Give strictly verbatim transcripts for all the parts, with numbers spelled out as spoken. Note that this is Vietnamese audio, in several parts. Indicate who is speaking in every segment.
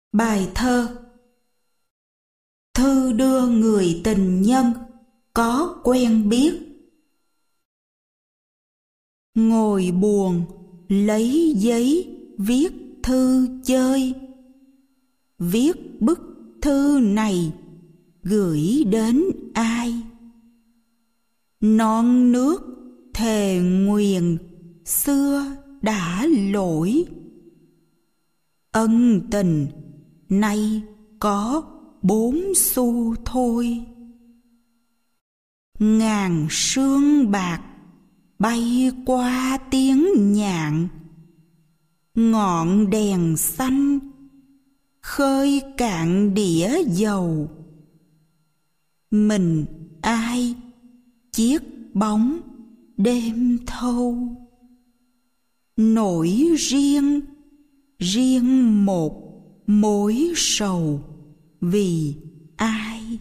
Speaker 1: Bài thơ. Thư đưa người tình nhân có quen biết. Ngồi buồn lấy giấy viết thư chơi. Viết bức thư này gửi đến ai? Non nước thề nguyền xưa đã lỗi. Ân tình nay có bốn xu thôi. Ngàn sương bạc bay qua tiếng nhạn. Ngọn đèn xanh khơi cạn đĩa dầu. Mình ai chiếc bóng đêm thâu. Nỗi riêng riêng một mối sầu vì ai?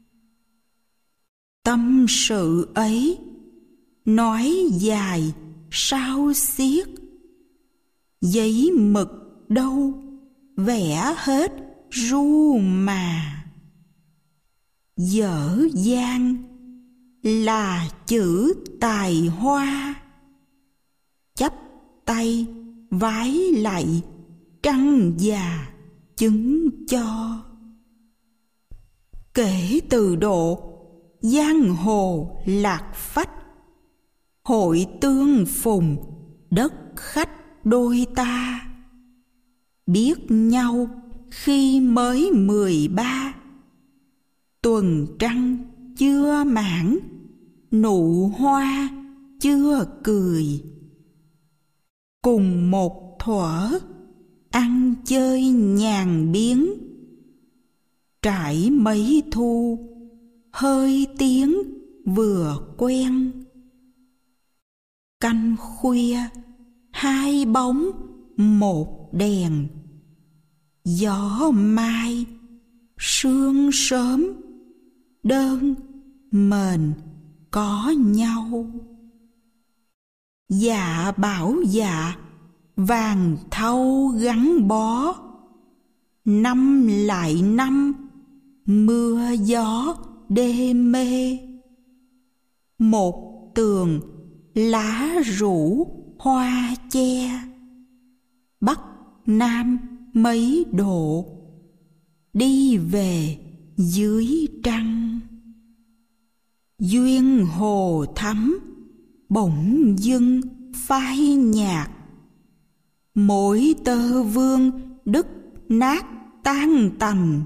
Speaker 1: Tâm sự ấy nói dài sao xiết. Giấy mực đâu vẽ hết ru mà. Dở dang là chữ tài hoa. Chắp tay vái lạy trăng già chứng cho. Kể từ độ giang hồ lạc phách. Hội tương phùng đất khách đôi ta. Biết nhau khi mới mười ba. Tuần trăng chưa mãn, nụ hoa chưa cười. Cùng một thuở ăn chơi nhàn biếng. Trải mấy thu hơi tiếng vừa quen. Canh khuya hai bóng một đèn. Gió mai sương sớm đơn mền có nhau. Dạ bảo dạ vàng thau gắn bó. Năm lại năm mưa gió đê mê. Một tường lá rủ hoa che. Bắc Nam mấy độ đi về dưới trăng. Duyên hồ thắm bỗng dưng phai nhạt. Mỗi tơ vương đứt nát tan tành.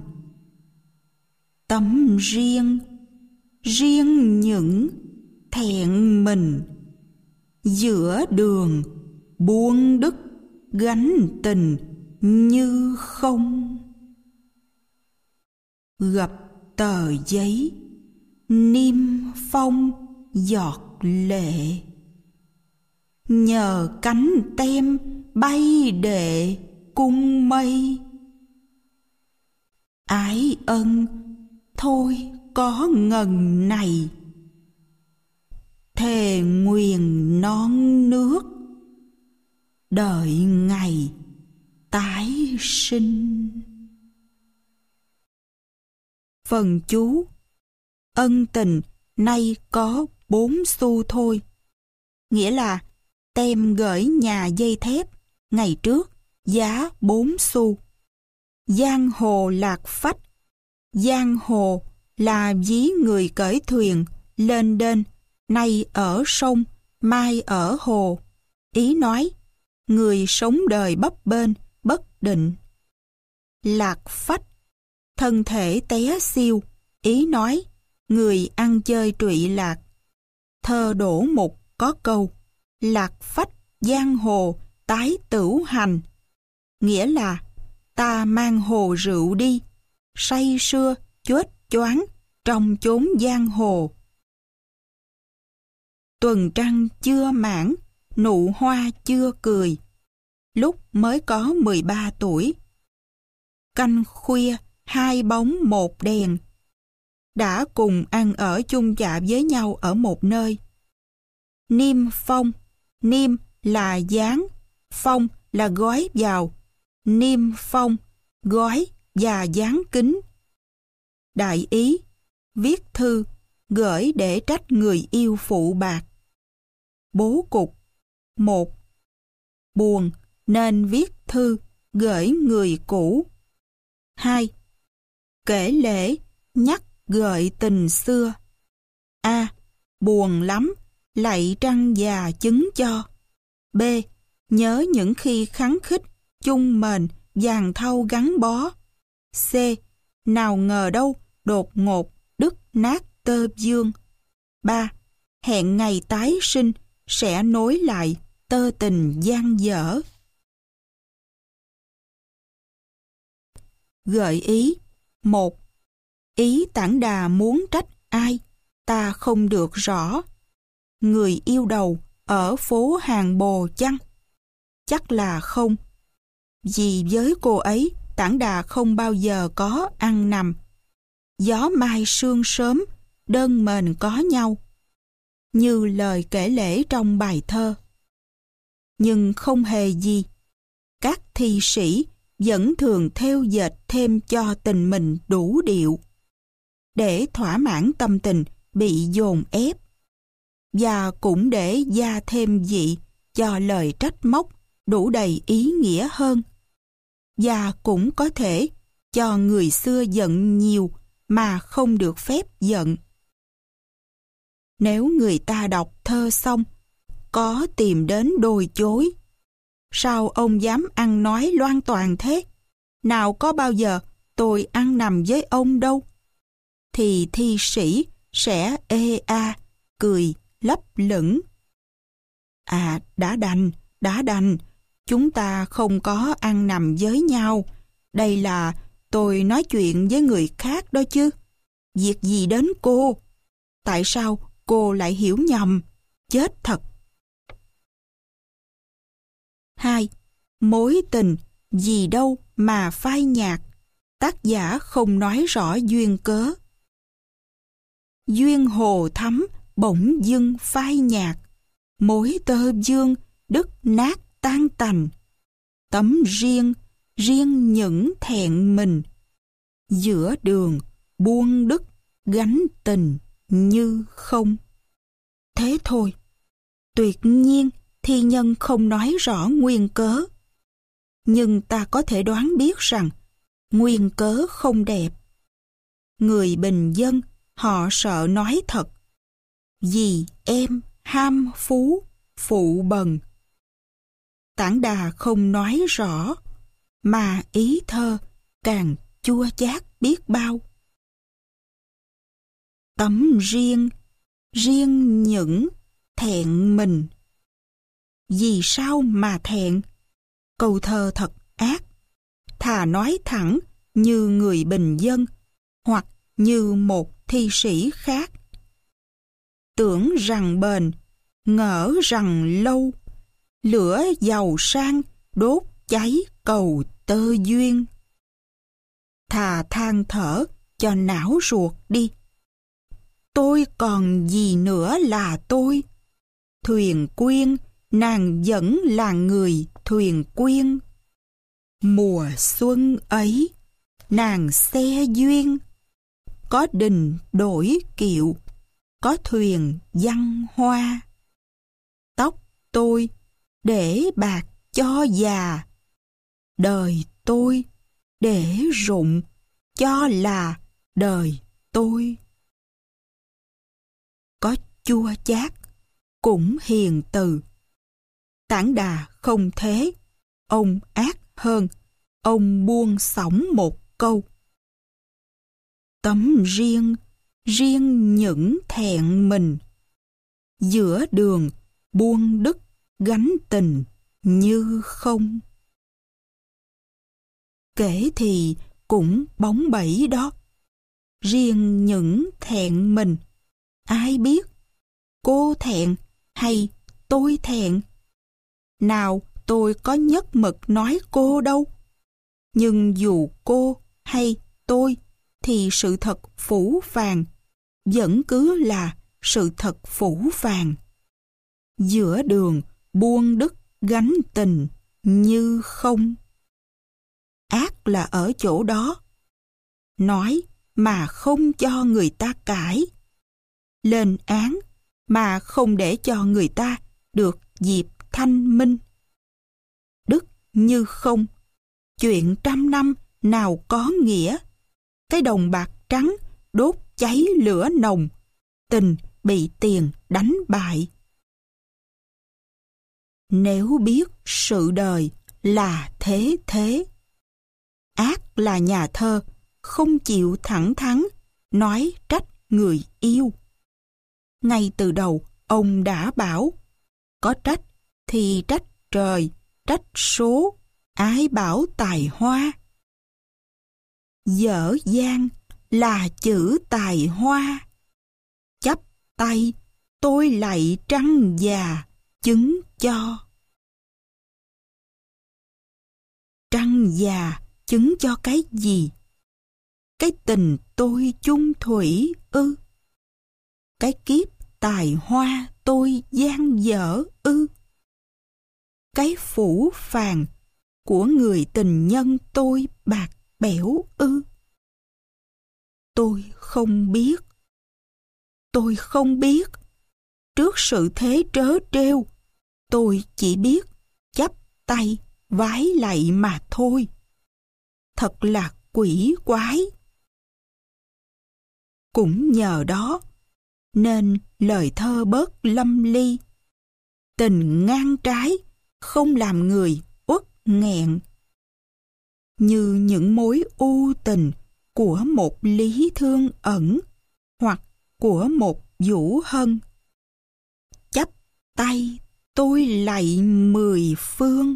Speaker 1: Tâm riêng riêng những thẹn mình. Giữa đường buông đứt gánh tình như không. Gập tờ giấy niêm phong giọt lệ. Nhờ cánh tem bay đệ cung mây. Ái ân thôi có ngần này. Thề nguyền non nước đợi ngày tái sinh. Phần chú. Ân tình nay có bốn xu thôi. Nghĩa là tem gửi nhà dây thép ngày trước giá bốn xu. Giang hồ lạc phách. Giang hồ là ví người cởi thuyền lên đên, nay ở sông, mai ở hồ. Ý nói người sống đời bấp bênh, bất định. Lạc phách, thân thể té xiêu. Ý nói người ăn chơi trụy lạc. Thơ Đỗ Mục có câu lạc phách giang hồ tái tửu hành. Nghĩa là ta mang hồ rượu đi, say sưa chớt choáng trong chốn giang hồ. Tuần trăng chưa mãn, nụ hoa chưa cười. Lúc mới có mười ba tuổi. Canh khuya hai bóng một đèn. Đã cùng ăn ở chung chạ với nhau ở một nơi. Niêm phong. Niêm là dán, phong là gói vào. Niêm phong, gói và dán kính. Đại ý, viết thư, gửi để trách người yêu phụ bạc. Bố cục. Một. Buồn nên viết thư, gửi người cũ. Hai. Kể lể, nhắc gợi tình xưa. A. Buồn lắm, lạy trăng già chứng cho. B. Nhớ những khi khắng khích, chung mền, vàng thau gắn bó. C. Nào ngờ đâu, đột ngột, đứt nát tơ dương. Ba. Hẹn ngày tái sinh, sẽ nối lại tơ tình dang dở. Gợi ý. Một. Ý Tản Đà muốn trách ai, ta không được rõ. Người yêu đầu ở phố Hàng Bồ chăng? Chắc là không. Vì với cô ấy, Tản Đà không bao giờ có ăn nằm. Gió mai sương sớm, đơn mền có nhau. Như lời kể lể trong bài thơ. Nhưng không hề gì. Các thi sĩ vẫn thường thêu dệt thêm cho tình mình đủ điệu, để thỏa mãn tâm tình bị dồn ép, và cũng để gia thêm vị cho lời trách móc đủ đầy ý nghĩa hơn, và cũng có thể cho người xưa giận nhiều mà không được phép giận. Nếu người ta đọc thơ xong, có tìm đến đồi chối, sao ông dám ăn nói loan toàn thế? Nào có bao giờ tôi ăn nằm với ông đâu. Thì thi sĩ sẽ ê a, cười lấp lửng. À, đã đành, đã đành, chúng ta không có ăn nằm với nhau. Đây là tôi nói chuyện với người khác đó chứ. Việc gì đến cô? Tại sao cô lại hiểu nhầm? Chết thật. Hai. Mối tình, gì đâu mà phai nhạt. Tác giả không nói rõ duyên cớ. Duyên hồ thắm, bỗng dưng phai nhạt. Mối tơ vương, đứt nát tan tành. Tấm riêng, riêng những thẹn mình. Giữa đường, buông đứt, gánh tình như không. Thế thôi. Tuyệt nhiên, thi nhân không nói rõ nguyên cớ. Nhưng ta có thể đoán biết rằng nguyên cớ không đẹp. Người bình dân, họ sợ nói thật. Vì em ham phú, phụ bần. Tản Đà không nói rõ, mà ý thơ càng chua chát biết bao. Tấm riêng, riêng những thẹn mình. Vì sao mà thẹn? Câu thơ thật ác. Thà nói thẳng như người bình dân, hoặc như một thi sĩ khác. Tưởng rằng bền, ngỡ rằng lâu, lửa giàu sang đốt cháy cầu tơ duyên. Thà than thở cho não ruột đi. Tôi còn gì nữa là tôi? Thuyền quyên, nàng vẫn là người thuyền quyên. Mùa xuân ấy, nàng xe duyên. Có đình đổi kiệu, có thuyền văng hoa. Tóc tôi để bạc cho già, đời tôi để rụng cho là đời tôi. Có chua chát, cũng hiền từ. Tản Đà không thế, ông ác hơn, ông buông xõng một câu. Tấm riêng, riêng những thẹn mình. Giữa đường, buông đứt, gánh tình như không. Kể thì cũng bóng bẩy đó. Riêng những thẹn mình. Ai biết? Cô thẹn hay tôi thẹn? Nào, tôi có nhất mực nói cô đâu. Nhưng dù cô hay tôi, thì sự thật phũ phàng vẫn cứ là sự thật phũ phàng. Giữa đường buông đứt gánh tình như không. ác là ở chỗ đó. Nói mà không cho người ta cãi. Lên án mà không để cho người ta được dịp thanh minh. Đức như không, chuyện trăm năm nào có nghĩa. Cái đồng bạc trắng đốt cháy lửa nồng, tình bị tiền đánh bại. Nếu biết sự đời là thế thế, ác là nhà thơ không chịu thẳng thắn nói trách người yêu. Ngay từ đầu ông đã bảo, có trách thì trách trời, trách số, ai bảo tài hoa. Dở dang là chữ tài hoa, chắp tay tôi lạy trăng già chứng cho. Trăng già chứng cho cái gì? Cái tình tôi chung thủy ư? Cái kiếp tài hoa tôi gian dở ư? Cái phủ phàng của người tình nhân tôi bạc bẽo ư? Tôi không biết. Tôi không biết. Trước sự thế trớ trêu, tôi chỉ biết chắp tay vái lạy mà thôi. Thật là quỷ quái. Cũng nhờ đó nên lời thơ bớt lâm ly. Tình ngang trái không làm người uất nghẹn. Như những mối u tình của một lý thương ẩn hoặc của một vũ hân. Chắp tay tôi lạy mười phương,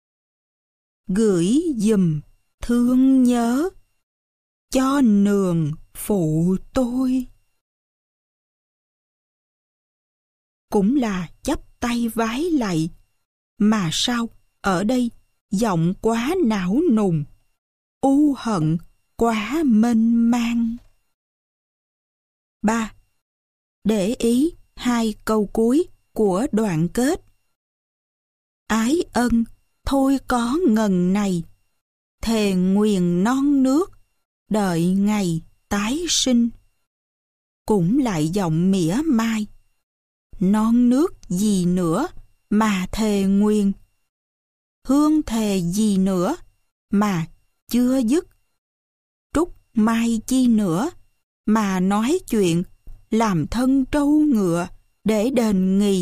Speaker 1: gửi giùm thương nhớ cho nường phụ tôi. Cũng là chắp tay vái lạy, mà sao ở đây giọng quá não nùng, u hận quá mênh mang. ba. Để ý hai câu cuối của đoạn kết. Ái ân thôi có ngần này, thề nguyền non nước, đợi ngày tái sinh. Cũng lại giọng mỉa mai. Non nước gì nữa mà thề nguyền? Hương thề gì nữa mà chưa dứt? Trúc mai chi nữa mà nói chuyện làm thân trâu ngựa để đền nghì?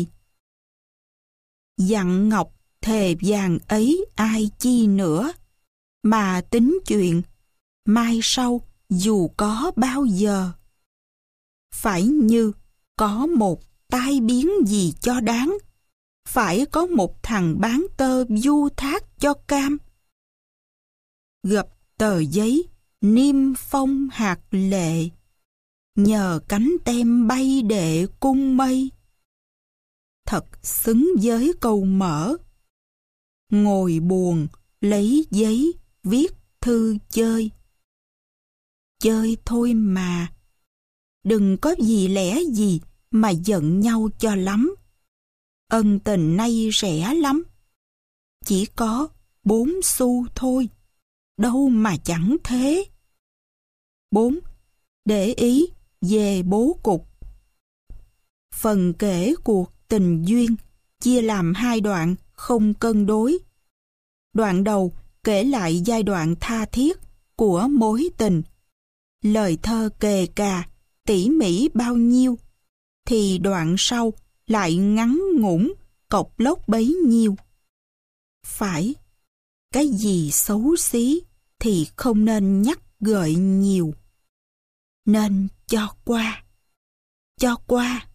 Speaker 1: Dặn ngọc thề vàng ấy ai chi nữa mà tính chuyện mai sau dù có bao giờ? Phải như có một tai biến gì cho đáng, phải có một thằng bán tơ du thác cho cam. Gập tờ giấy niêm phong hạt lệ, nhờ cánh tem bay đệ cung mây. Thật xứng với câu mở, ngồi buồn lấy giấy viết thư chơi. Chơi thôi mà, đừng có gì lẽ gì mà giận nhau cho lắm. Ân tình nay rẻ lắm, chỉ có bốn xu thôi, đâu mà chẳng thế. bốn. Để ý về bố cục. Phần kể cuộc tình duyên chia làm hai đoạn không cân đối. Đoạn đầu kể lại giai đoạn tha thiết của mối tình. Lời thơ kề cà, tỉ mỉ bao nhiêu, thì đoạn sau lại ngắn ngủn, cộc lốc bấy nhiêu. Phải, cái gì xấu xí thì không nên nhắc gợi nhiều. Nên cho qua, cho qua.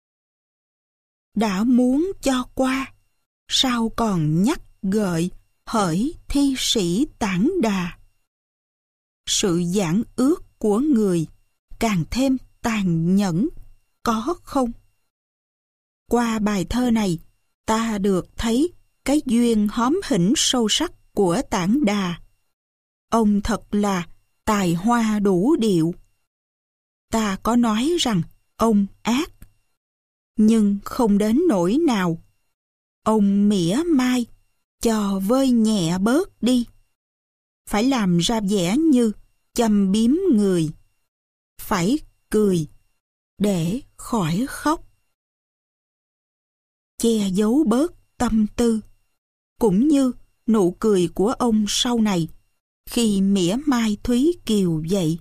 Speaker 1: Đã muốn cho qua, sao còn nhắc gợi hỡi thi sĩ tản đà. Sự giảng ước của người càng thêm tàn nhẫn, có không? Qua bài thơ này, ta được thấy cái duyên hóm hỉnh sâu sắc của Tản Đà. Ông thật là tài hoa đủ điệu. Ta có nói rằng ông ác, nhưng không đến nỗi nào. Ông mỉa mai, cho vơi nhẹ bớt đi. phải làm ra vẻ như châm biếm người, phải cười để khỏi khóc. Che giấu bớt tâm tư, cũng như nụ cười của ông sau này khi mỉa mai Thúy Kiều vậy.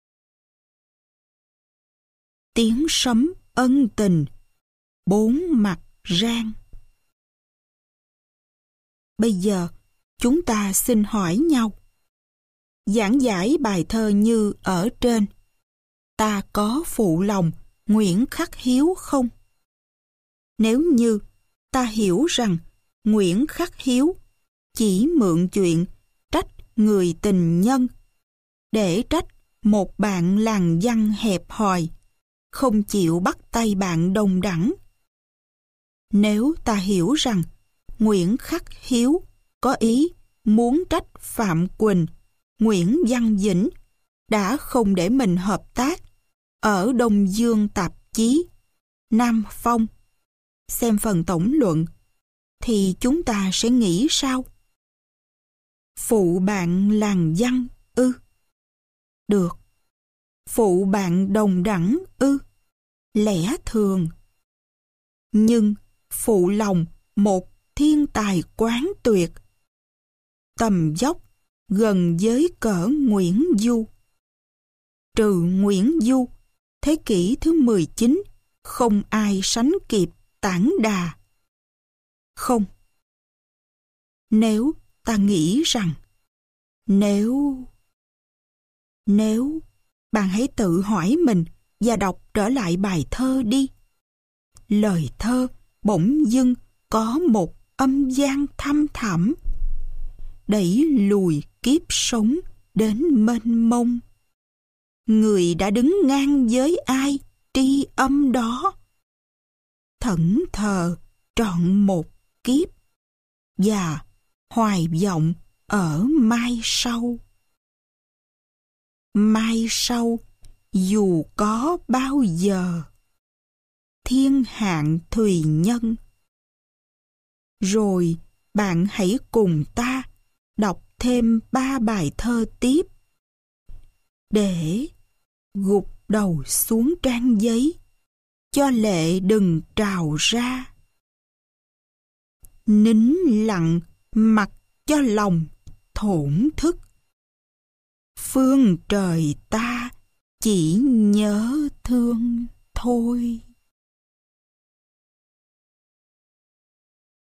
Speaker 1: Tiếng sấm ân tình, bốn mặt rang. Bây giờ, chúng ta xin hỏi nhau. Giảng giải bài thơ như ở trên, ta có phụ lòng Nguyễn Khắc Hiếu không? Nếu như ta hiểu rằng Nguyễn Khắc Hiếu chỉ mượn chuyện trách người tình nhân để trách một bạn làng văn hẹp hòi, không chịu bắt tay bạn đồng đẳng. Nếu ta hiểu rằng Nguyễn Khắc Hiếu có ý muốn trách Phạm Quỳnh, Nguyễn Văn Vĩnh đã không để mình hợp tác ở Đông Dương tạp chí, Nam Phong, xem phần tổng luận, thì chúng ta sẽ nghĩ sao? Phụ bạn làng văn ư? Được. Phụ bạn đồng đẳng ư? Lẽ thường. Nhưng phụ lòng một thiên tài quán tuyệt, tầm dốc gần với cỡ Nguyễn Du. Trừ Nguyễn Du, thế kỷ thứ mười chín không ai sánh kịp Tản Đà. Không. Nếu ta nghĩ rằng, nếu... Nếu... Bạn hãy tự hỏi mình và đọc trở lại bài thơ đi. Lời thơ bỗng dưng có một âm gian thăm thẳm, đẩy lùi kiếp sống đến mênh mông. Người đã đứng ngang với ai tri âm đó, thẫn thờ trọn một kiếp và hoài vọng ở mai sau. Mai sau dù có bao giờ, thiên hạn thùy nhân. Rồi bạn hãy cùng ta đọc thêm ba bài thơ tiếp, để gục đầu xuống trang giấy, cho lệ đừng trào ra. Nín lặng mặc cho lòng thổn thức, phương trời ta chỉ nhớ thương thôi.